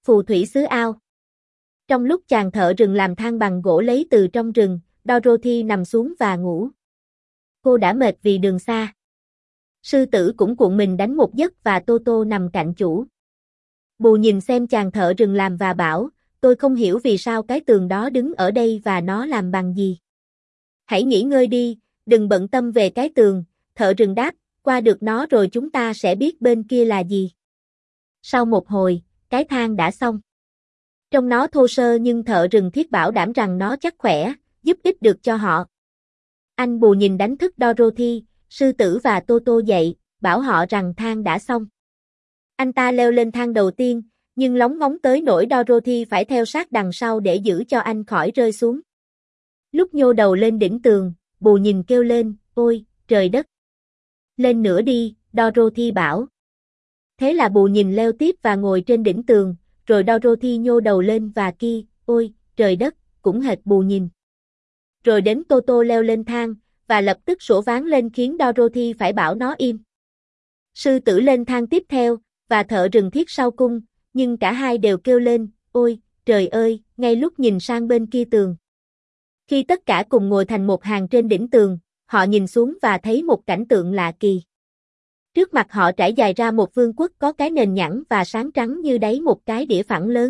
Phù thủy xứ ao. Trong lúc chàng thợ rừng làm thang bằng gỗ lấy từ trong rừng, Dorothy nằm xuống và ngủ. Cô đã mệt vì đường xa. Sư tử cũng cuộn mình đánh một giấc và Toto nằm cạnh chủ. Bù nhìn xem chàng thợ rừng làm và bảo, tôi không hiểu vì sao cái tường đó đứng ở đây và nó làm bằng gì. Hãy nghỉ ngơi đi, đừng bận tâm về cái tường, thợ rừng đáp, qua được nó rồi chúng ta sẽ biết bên kia là gì. Sau một hồi, cái thang đã xong. Trong nó thô sơ nhưng thợ rừng Thiết bảo đảm rằng nó chắc khỏe, giúp ích được cho họ. Anh Bù nhìn đánh thức Dorothy, sư tử và Toto dậy, bảo họ rằng thang đã xong. Anh ta leo lên thang đầu tiên, nhưng lóng ngóng tới nỗi Dorothy phải theo sát đằng sau để giữ cho anh khỏi rơi xuống. Lúc nhô đầu lên đỉnh tường, Bù nhìn kêu lên, ôi, trời đất. Lên nữa đi, Dorothy bảo. Thế là Bù nhìn leo tiếp và ngồi trên đỉnh tường, rồi Dorothy nhô đầu lên và kia, ôi, trời đất, cũng hệt Bù nhìn. Rồi đến Toto leo lên thang, và lập tức sủa ván lên khiến Dorothy phải bảo nó im. Sư tử lên thang tiếp theo, và thợ rừng Thiết sau cung, nhưng cả hai đều kêu lên, ôi, trời ơi, ngay lúc nhìn sang bên kia tường. Khi tất cả cùng ngồi thành một hàng trên đỉnh tường, họ nhìn xuống và thấy một cảnh tượng lạ kỳ. Trước mặt họ trải dài ra một vương quốc có cái nền nhẵn và sáng trắng như đáy một cái đĩa phẳng lớn.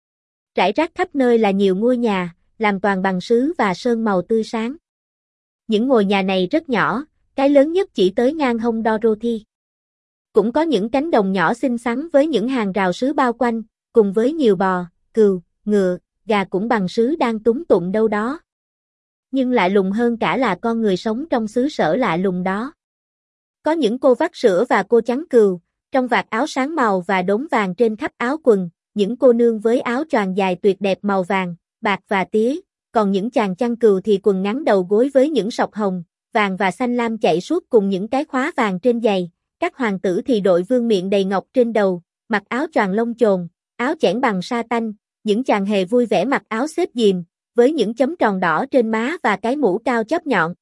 Rải rác khắp nơi là nhiều ngôi nhà, làm toàn bằng sứ và sơn màu tươi sáng. Những ngôi nhà này rất nhỏ, cái lớn nhất chỉ tới ngang hông Dorothy. Cũng có những cánh đồng nhỏ xinh xắn với những hàng rào sứ bao quanh, cùng với nhiều bò, cừu, ngựa, gà cũng bằng sứ đang túm tụm đâu đó. Nhưng lạ lùng hơn cả là con người sống trong xứ sở lạ lùng đó. Có những cô vắt sữa và cô chắn cừu, trong vạt áo sáng màu và đốm vàng trên khắp áo quần, những cô nương với áo choàng dài tuyệt đẹp màu vàng, bạc và tía, còn những chàng chăn cừu thì quần ngắn đầu gối với những sọc hồng, vàng và xanh lam chạy suốt cùng những cái khóa vàng trên giày. Các hoàng tử thì đội vương miện đầy ngọc trên đầu, mặc áo choàng lông chồn, áo chẽn bằng sa tanh, những chàng hề vui vẻ mặc áo xếp diềm, với những chấm tròn đỏ trên má và cái mũ cao chóp nhọn.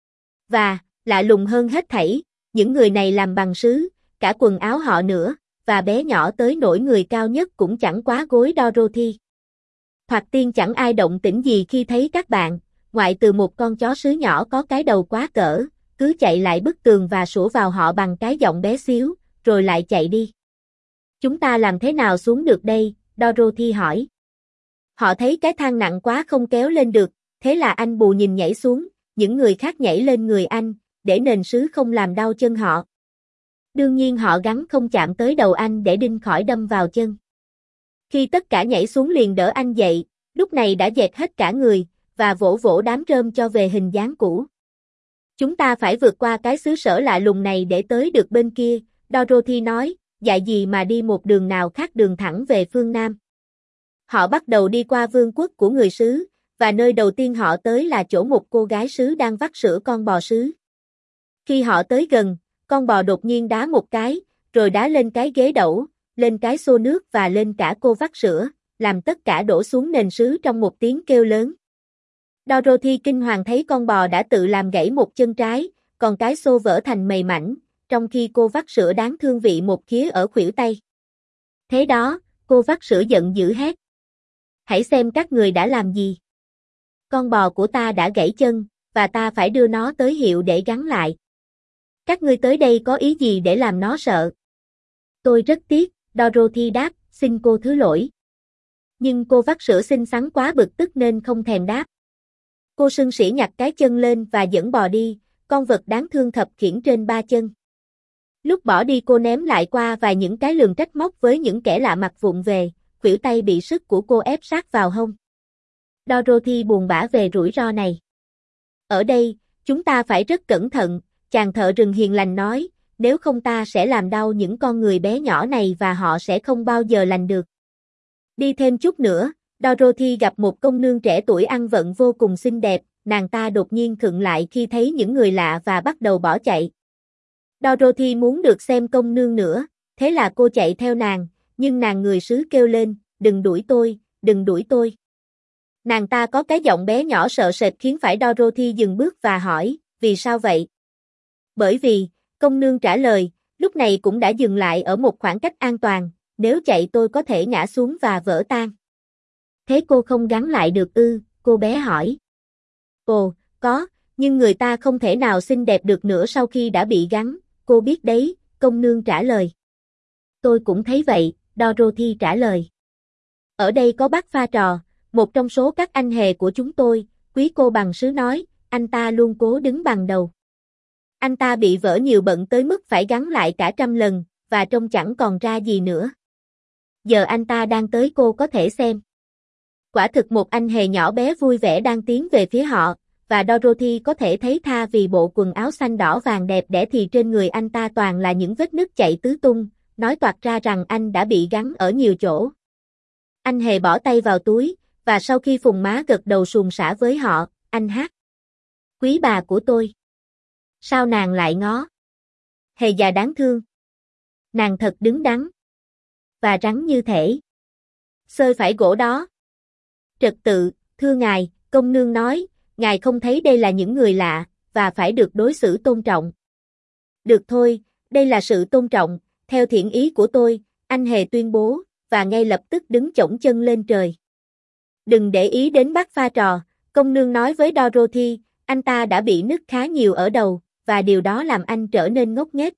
Và, lạ lùng hơn hết thảy, những người này làm bằng sứ, cả quần áo họ nữa, và bé nhỏ tới nỗi người cao nhất cũng chẳng quá gối Dorothy. Thoạt tiên chẳng ai động tĩnh gì khi thấy các bạn, ngoại từ một con chó sứ nhỏ có cái đầu quá cỡ, cứ chạy lại bức tường và sủa vào họ bằng cái giọng bé xíu, rồi lại chạy đi. Chúng ta làm thế nào xuống được đây? Dorothy hỏi. Họ thấy cái thang nặng quá không kéo lên được, thế là anh Bù nhìn nhảy xuống, những người khác nhảy lên người anh, để nền sứ không làm đau chân họ. Đương nhiên họ gắng không chạm tới đầu anh để đinh khỏi đâm vào chân. Khi tất cả nhảy xuống liền đỡ anh dậy, lúc này đã dẹt hết cả người, và vỗ vỗ đám rơm cho về hình dáng cũ. Chúng ta phải vượt qua cái xứ sở lạ lùng này để tới được bên kia, Dorothy nói, dại gì mà đi một đường nào khác đường thẳng về phương Nam. Họ bắt đầu đi qua vương quốc của người sứ, và nơi đầu tiên họ tới là chỗ một cô gái sứ đang vắt sữa con bò sứ. Khi họ tới gần, con bò đột nhiên đá một cái, rồi đá lên cái ghế đẩu, lên cái xô nước và lên cả cô vắt sữa, làm tất cả đổ xuống nền sứ trong một tiếng kêu lớn. Dorothy kinh hoàng thấy con bò đã tự làm gãy một chân trái, còn cái xô vỡ thành mầy mảnh, trong khi cô vắt sữa đáng thương vị một khía ở khuỷu tay. Thế đó, cô vắt sữa giận dữ hét. Hãy xem các người đã làm gì. Con bò của ta đã gãy chân, và ta phải đưa nó tới hiệu để gắn lại. Các ngươi tới đây có ý gì để làm nó sợ? Tôi rất tiếc, Dorothy đáp, xin cô thứ lỗi. Nhưng cô vắt sữa xinh xắn quá bực tức nên không thèm đáp. Cô sưng sỉ nhặt cái chân lên và dẫn bò đi, con vật đáng thương khập khiễng trên ba chân. Lúc bỏ đi cô ném lại qua vài những cái lườm trách móc với những kẻ lạ mặt vụng về, khuỷu tay bị sức của cô ép sát vào hông. Dorothy buồn bã về rủi ro này. Ở đây, chúng ta phải rất cẩn thận, chàng thợ rừng hiền lành nói, nếu không ta sẽ làm đau những con người bé nhỏ này và họ sẽ không bao giờ lành được. Đi thêm chút nữa, Dorothy gặp một công nương trẻ tuổi ăn vận vô cùng xinh đẹp, nàng ta đột nhiên khựng lại khi thấy những người lạ và bắt đầu bỏ chạy. Dorothy muốn được xem công nương nữa, thế là cô chạy theo nàng, nhưng nàng người sứ kêu lên, đừng đuổi tôi, đừng đuổi tôi. Nàng ta có cái giọng bé nhỏ sợ sệt khiến phải Dorothy dừng bước và hỏi, vì sao vậy? Bởi vì, công nương trả lời, lúc này cũng đã dừng lại ở một khoảng cách an toàn, nếu chạy tôi có thể ngã xuống và vỡ tan. Thế cô không gắn lại được ư? Cô bé hỏi. Ồ, có, nhưng người ta không thể nào xinh đẹp được nữa sau khi đã bị gắn, cô biết đấy, công nương trả lời. Tôi cũng thấy vậy, Dorothy trả lời. Ở đây có bác pha trò, một trong số các anh hề của chúng tôi, quý cô bằng sứ nói, anh ta luôn cố đứng bằng đầu. Anh ta bị vỡ nhiều bận tới mức phải gắn lại cả 100 lần, và trông chẳng còn ra gì nữa. Giờ anh ta đang tới, cô có thể xem. Quả thực một anh hề nhỏ bé vui vẻ đang tiến về phía họ, và Dorothy có thể thấy tha vì bộ quần áo xanh đỏ vàng đẹp đẽ thì trên người anh ta toàn là những vết nứt chạy tứ tung, nói toạc ra rằng anh đã bị gắn ở nhiều chỗ. Anh hề bỏ tay vào túi, và sau khi phùng má gật đầu suồng sã với họ, anh hát. Quý bà của tôi. Sao nàng lại ngó? Hề già đáng thương. Nàng thật đứng đắn. Và rắn như thể. Xơi phải gỗ đó. Trật tự, thưa ngài, công nương nói, ngài không thấy đây là những người lạ, và phải được đối xử tôn trọng. Được thôi, đây là sự tôn trọng, theo thiện ý của tôi, anh hề tuyên bố, và ngay lập tức đứng chổng chân lên trời. Đừng để ý đến bác pha trò, công nương nói với Dorothy, anh ta đã bị nứt khá nhiều ở đầu, và điều đó làm anh trở nên ngốc nghếch.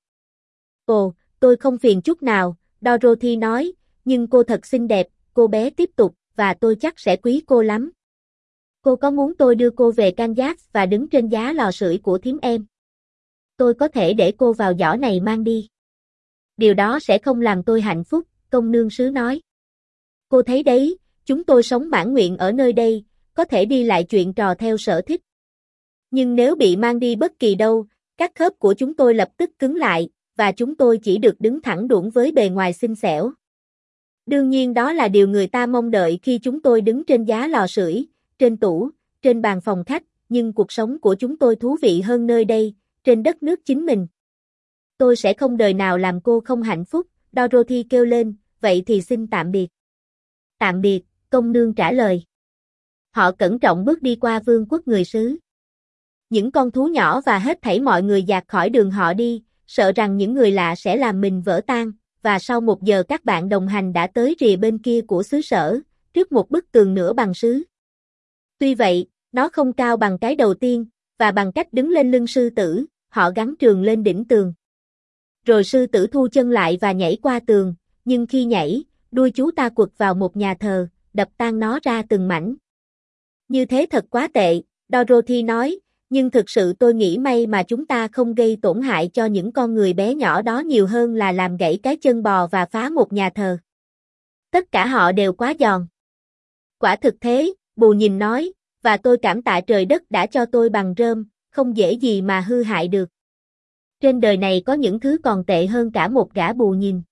Ồ, tôi không phiền chút nào, Dorothy nói, nhưng cô thật xinh đẹp, cô bé tiếp tục, và tôi chắc sẽ quý cô lắm. Cô có muốn tôi đưa cô về Kansas và đứng trên giá lò sưởi của thím em? Tôi có thể để cô vào giỏ này mang đi. Điều đó sẽ không làm tôi hạnh phúc, công nương sứ nói. Cô thấy đấy, chúng tôi sống mãn nguyện ở nơi đây, có thể đi lại chuyện trò theo sở thích. Nhưng nếu bị mang đi bất kỳ đâu, các khớp của chúng tôi lập tức cứng lại, và chúng tôi chỉ được đứng thẳng đuỗng với bề ngoài xinh xẻo. Đương nhiên đó là điều người ta mong đợi khi chúng tôi đứng trên giá lò sưởi, trên tủ, trên bàn phòng khách, nhưng cuộc sống của chúng tôi thú vị hơn nơi đây, trên đất nước chính mình. Tôi sẽ không đời nào làm cô không hạnh phúc, Dorothy kêu lên, vậy thì xin tạm biệt. Tạm biệt, công nương trả lời. Họ cẩn trọng bước đi qua vương quốc người xứ. Những con thú nhỏ và hết thảy mọi người dạt khỏi đường họ đi, sợ rằng những người lạ sẽ làm mình vỡ tan, và sau 1 giờ các bạn đồng hành đã tới rìa bên kia của xứ sở, trước một bức tường nửa bằng sứ. Tuy vậy, nó không cao bằng cái đầu tiên, và bằng cách đứng lên lưng sư tử, họ gắn trường lên đỉnh tường. Rồi sư tử thu chân lại và nhảy qua tường, nhưng khi nhảy, đuôi chú ta quật vào một nhà thờ, đập tan nó ra từng mảnh. Như thế thật quá tệ, Dorothy nói, nhưng thực sự tôi nghĩ may mà chúng ta không gây tổn hại cho những con người bé nhỏ đó nhiều hơn là làm gãy cái chân bò và phá một nhà thờ. Tất cả họ đều quá giòn. Quả thực thế, Bù Nhìn nói, và tôi cảm tạ trời đất đã cho tôi bằng rơm, không dễ gì mà hư hại được. Trên đời này có những thứ còn tệ hơn cả một gã Bù Nhìn.